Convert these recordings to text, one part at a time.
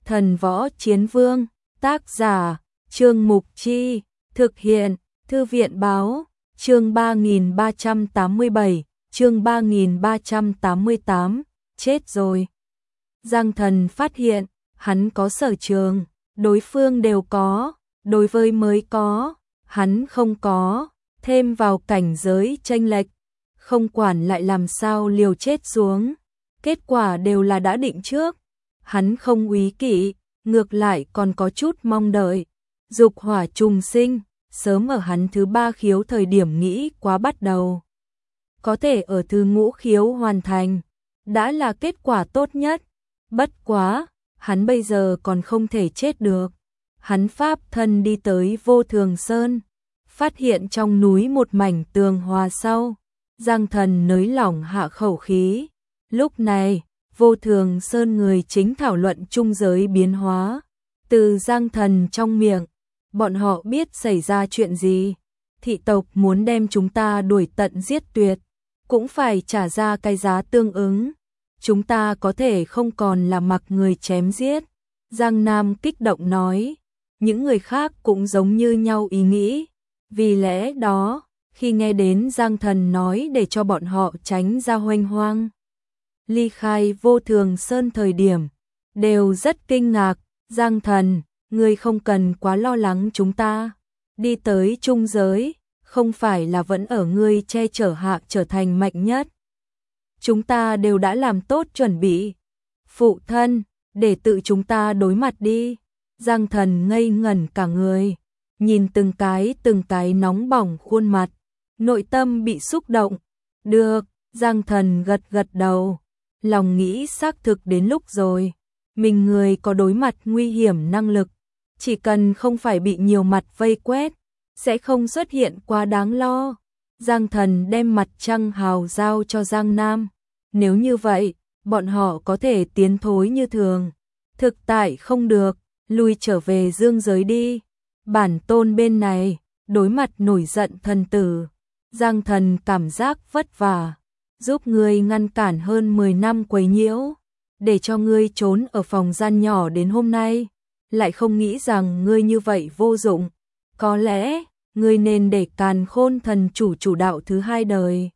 Thần Võ Chiến Vương, tác giả, Trương Mục Chi, thực hiện, Thư viện Báo, chương 3387, chương 3388, chết rồi. Giang Thần phát hiện, hắn có sở trường, đối phương đều có, đối với mới có, hắn không có, thêm vào cảnh giới chênh lệch, không quản lại làm sao liều chết xuống, kết quả đều là đã định trước. Hắn không úy kỵ, ngược lại còn có chút mong đợi. Dục hỏa trùng sinh, sớm ở hắn thứ 3 khiếu thời điểm nghĩ quá bắt đầu. Có thể ở thứ ngũ khiếu hoàn thành, đã là kết quả tốt nhất. Bất quá, hắn bây giờ còn không thể chết được. Hắn pháp thân đi tới Vô Thường Sơn, phát hiện trong núi một mảnh tường hòa sau. Giang Thần nới lỏng hạ khẩu khí. Lúc này, Vô Thường Sơn người chính thảo luận trung giới biến hóa. Từ Giang Thần trong miệng, bọn họ biết xảy ra chuyện gì. Thị tộc muốn đem chúng ta đuổi tận giết tuyệt, cũng phải trả ra cái giá tương ứng. Chúng ta có thể không còn là mặc người chém giết. Giang Nam kích động nói, những người khác cũng giống như nhau ý nghĩ. Vì lẽ đó, khi nghe đến Giang Thần nói để cho bọn họ tránh ra hoanh hoang, ly khai Vô Thường Sơn thời điểm, đều rất kinh ngạc. Giang Thần, ngươi không cần quá lo lắng chúng ta. Đi tới trung giới, không phải là vẫn ở ngươi che chở hạ trở thành mạnh nhất. Chúng ta đều đã làm tốt chuẩn bị. Phụ thân, để tự chúng ta đối mặt đi. Giang Thần ngây ngẩn cả người, nhìn từng cái nóng bỏng khuôn mặt, nội tâm bị xúc động. Được, Giang Thần gật gật đầu, lòng nghĩ xác thực đến lúc rồi. Mình người có đối mặt nguy hiểm năng lực, chỉ cần không phải bị nhiều mặt vây quét, sẽ không xuất hiện quá đáng lo. Giang Thần đem mặt trăng hào giao cho Giang Nam. Nếu như vậy, bọn họ có thể tiến thối như thường. Thực tại không được, lui trở về dương giới đi. Bản tôn bên này, đối mặt nổi giận thần tử. Giang Thần cảm giác vất vả, giúp ngươi ngăn cản hơn 10 năm quấy nhiễu, để cho ngươi trốn ở phòng gian nhỏ đến hôm nay, lại không nghĩ rằng ngươi như vậy vô dụng. Có lẽ, ngươi nên để Càn Khôn thần chủ chủ đạo thứ 2 đời.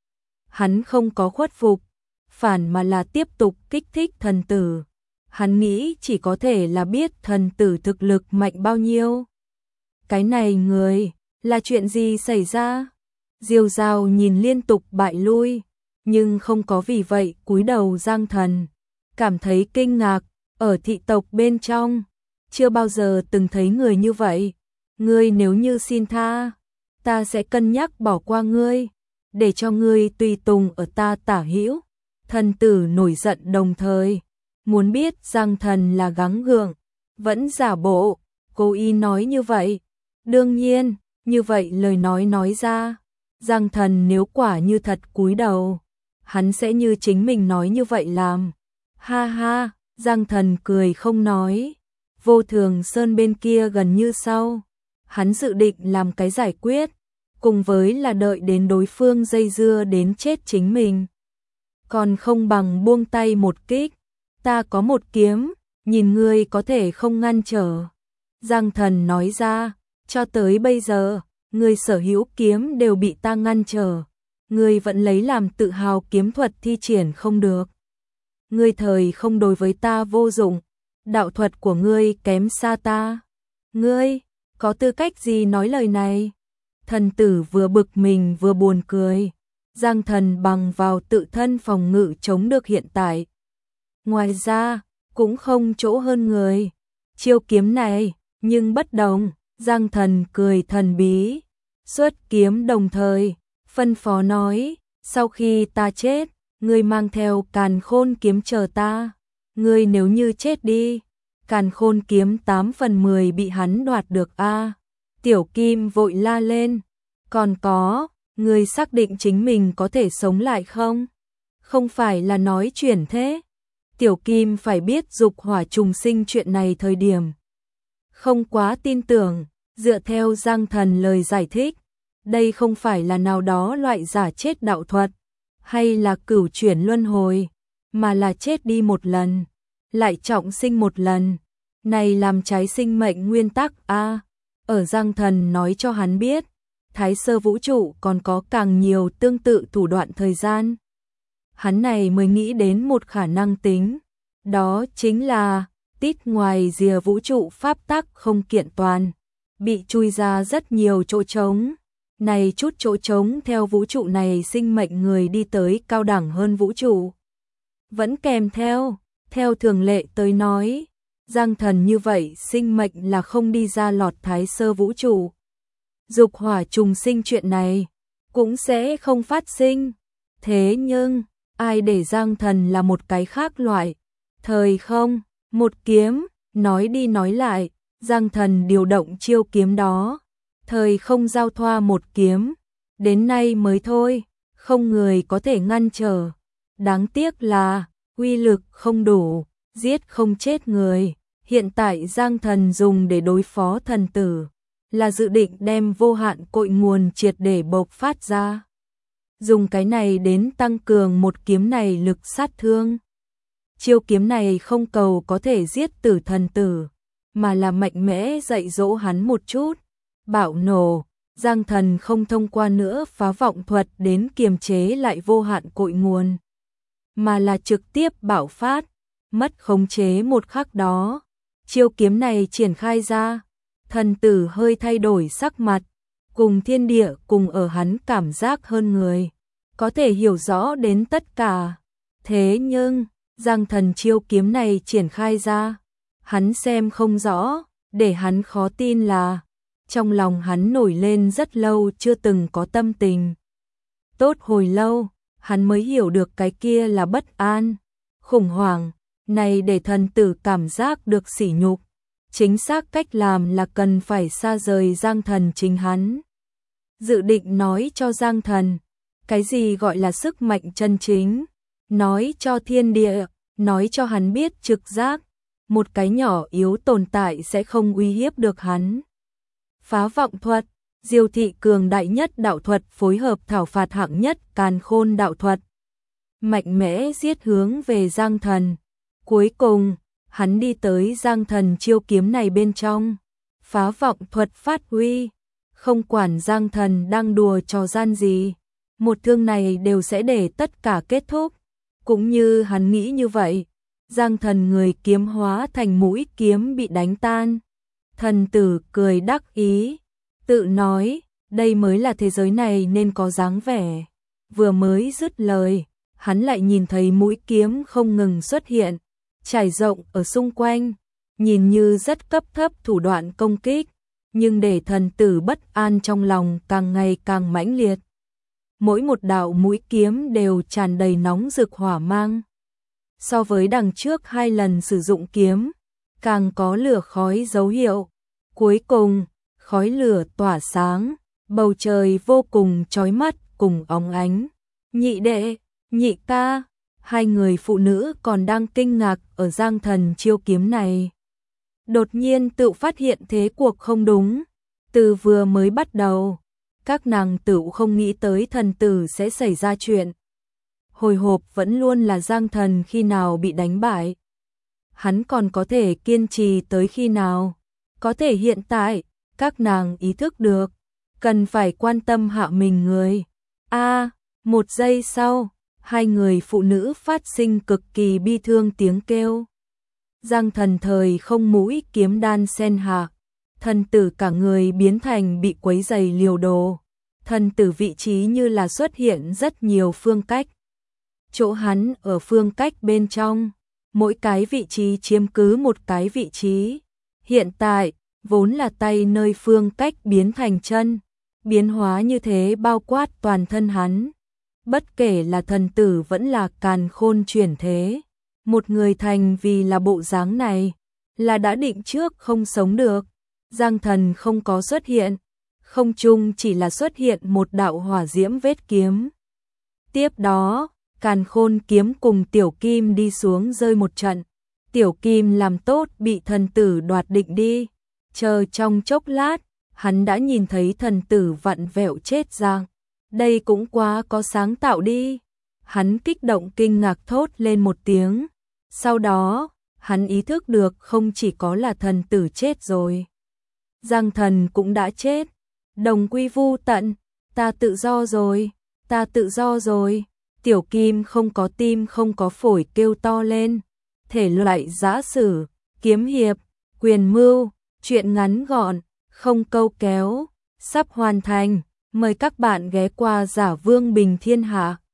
Hắn không có khuất phục, phản mà là tiếp tục kích thích thần tử. Hắn nghĩ chỉ có thể là biết thần tử thực lực mạnh bao nhiêu. Cái này người, là chuyện gì xảy ra? Diêu Dao nhìn liên tục bại lui, nhưng không có vì vậy cúi đầu. Giang Thần cảm thấy kinh ngạc, ở thị tộc bên trong, chưa bao giờ từng thấy người như vậy. Ngươi nếu như xin tha, ta sẽ cân nhắc bỏ qua ngươi, để cho ngươi tùy tùng ở ta tả hữu. Thần tử nổi giận đồng thời, muốn biết Giang Thần là gắng gượng, vẫn giả bộ, cố ý nói như vậy. Đương nhiên, như vậy lời nói ra, Giang Thần nếu quả như thật cúi đầu, hắn sẽ như chính mình nói như vậy làm. Ha ha, Giang Thần cười không nói. Vô Thường Sơn bên kia gần như sau, hắn dự định làm cái giải quyết, cùng với là đợi đến đối phương dây dưa đến chết chính mình, còn không bằng buông tay một kích. Ta có một kiếm, nhìn ngươi có thể không ngăn trở. Giang Thần nói ra, cho tới bây giờ, ngươi sở hữu kiếm đều bị ta ngăn trở. Ngươi vẫn lấy làm tự hào kiếm thuật thi triển không được. Ngươi thời không đối với ta vô dụng, đạo thuật của ngươi kém xa ta. Ngươi, có tư cách gì nói lời này? Thần tử vừa bực mình vừa buồn cười. Giang Thần bằng vào tự thân phòng ngự chống được hiện tại. Ngoài ra, cũng không chỗ hơn người. Chiêu kiếm này, nhưng bất đồng. Giang Thần cười thần bí, xuất kiếm đồng thời, phân phó nói, sau khi ta chết, ngươi mang theo Càn Khôn kiếm chờ ta. Ngươi nếu như chết đi, Càn Khôn kiếm 8 phần 10 bị hắn đoạt được a. Tiểu Kim vội la lên, còn có, ngươi xác định chính mình có thể sống lại không? Không phải là nói chuyển thế. Tiểu Kim phải biết dục hỏa trùng sinh chuyện này thời điểm không quá tin tưởng. Dựa theo Giang Thần lời giải thích, đây không phải là nào đó loại giả chết đạo thuật, hay là cửu chuyển luân hồi, mà là chết đi một lần, lại trọng sinh một lần. Này làm trái sinh mệnh nguyên tắc a. Ở Giang Thần nói cho hắn biết, Thái Sơ vũ trụ còn có càng nhiều tương tự thủ đoạn thời gian. Hắn này mới nghĩ đến một khả năng tính, đó chính là tít ngoài rìa vũ trụ pháp tắc không kiện toàn, bị chui ra rất nhiều chỗ trống. Này chút chỗ trống theo vũ trụ này sinh mệnh người đi tới cao đẳng hơn vũ trụ. Vẫn kèm theo thường lệ tới nói, Giang Thần như vậy sinh mệnh là không đi ra lọt Thái Sơ vũ trụ. Dục hỏa trùng sinh chuyện này cũng sẽ không phát sinh. Thế nhưng, ai để Giang Thần là một cái khác loại. Thời không, một kiếm, nói đi nói lại, Giang Thần điều động chiêu kiếm đó. Thời không giao thoa một kiếm, đến nay mới thôi, không người có thể ngăn trở. Đáng tiếc là, uy lực không đủ, giết không chết người. Hiện tại Giang Thần dùng để đối phó thần tử, là dự định đem vô hạn cội nguồn triệt để bộc phát ra. Dùng cái này đến tăng cường một kiếm này lực sát thương. Chiêu kiếm này không cầu có thể giết tử thần tử, mà là mạnh mẽ dạy dỗ hắn một chút. Bạo nổ, Giang Thần không thông qua nữa phá vọng thuật đến kiềm chế lại vô hạn cội nguồn, mà là trực tiếp bạo phát, mất khống chế một khắc đó. Chiêu kiếm này triển khai ra, thần tử hơi thay đổi sắc mặt, cùng thiên địa cùng ở hắn cảm giác hơn người, có thể hiểu rõ đến tất cả. Thế nhưng, Giang Thần chiêu kiếm này triển khai ra, hắn xem không rõ, để hắn khó tin là, trong lòng hắn nổi lên rất lâu chưa từng có tâm tình. Tốt hồi lâu, hắn mới hiểu được cái kia là bất an, khủng hoảng, này để thần tử cảm giác được sỉ nhục. Chính xác cách làm là cần phải xa rời Giang Thần chính hắn. Dự định nói cho Giang Thần, cái gì gọi là sức mạnh chân chính, nói cho thiên địa, nói cho hắn biết trực giác, một cái nhỏ yếu tồn tại sẽ không uy hiếp được hắn. Phá vọng thuật, Diêu thị cường đại nhất đạo thuật phối hợp thảo phạt hạng nhất càn khôn đạo thuật. Mạnh mẽ giết hướng về Giang Thần. Cuối cùng, hắn đi tới Giang Thần chiêu kiếm này bên trong. Phá vọng thuật phát huy, không quản Giang Thần đang đùa trò gian gì. Một thương này đều sẽ để tất cả kết thúc. Cũng như hắn nghĩ như vậy, Giang Thần người kiếm hóa thành mũi kiếm bị đánh tan. Thần tử cười đắc ý, tự nói, đây mới là thế giới này nên có dáng vẻ. Vừa mới dứt lời, hắn lại nhìn thấy mũi kiếm không ngừng xuất hiện, trải rộng ở xung quanh, nhìn như rất cấp thấp thủ đoạn công kích, nhưng để thần tử bất an trong lòng càng ngày càng mãnh liệt. Mỗi một đạo mũi kiếm đều tràn đầy nóng rực hỏa mang. So với đằng trước 2 lần sử dụng kiếm, càng có lửa khói dấu hiệu. Cuối cùng, khói lửa tỏa sáng, bầu trời vô cùng chói mắt cùng óng ánh. Nhị đệ, nhị ca, 2 người phụ nữ còn đang kinh ngạc ở Giang Thần chiêu kiếm này. Đột nhiên tự phát hiện thế cuộc không đúng. Từ vừa mới bắt đầu, các nàng tự không nghĩ tới thần tử sẽ xảy ra chuyện. Hồi hộp vẫn luôn là Giang Thần khi nào bị đánh bại. Hắn còn có thể kiên trì tới khi nào. Có thể hiện tại, các nàng ý thức được, cần phải quan tâm hạ mình người. Một giây sau, 2 người phụ nữ phát sinh cực kỳ bi thương tiếng kêu. Giang Thần thời không mũi kiếm đan sen hạ, thần tử cả người biến thành bị quấy dày liều đồ. Thần tử vị trí như là xuất hiện rất nhiều phương cách. Chỗ hắn ở phương cách bên trong, mỗi cái vị trí chiếm cứ một cái vị trí. Hiện tại, vốn là tay nơi phương cách biến thành chân, biến hóa như thế bao quát toàn thân hắn. Bất kể là thần tử vẫn là càn khôn chuyển thế, một người thành vì là bộ dáng này, là đã định trước không sống được. Giang Thần không có xuất hiện, không chung chỉ là xuất hiện một đạo hỏa diễm vết kiếm. Tiếp đó, càn khôn kiếm cùng Tiểu Kim đi xuống rơi một trận. Tiểu Kim làm tốt bị thần tử đoạt định đi. Chờ trong chốc lát, hắn đã nhìn thấy thần tử vặn vẹo chết Giang. Đây cũng quá có sáng tạo đi. Hắn kích động kinh ngạc thốt lên một tiếng. Sau đó, hắn ý thức được không chỉ có là thần tử chết rồi. Giang Thần cũng đã chết. Đồng quy vu tận, ta tự do rồi, ta tự do rồi. Tiểu Kim không có tim không có phổi kêu to lên. Thể loại giã sử, kiếm hiệp, quyền mưu, truyện ngắn gọn, không câu kéo, sắp hoàn thành. Mời các bạn ghé qua Giả Vương Bình Thiên Hạ.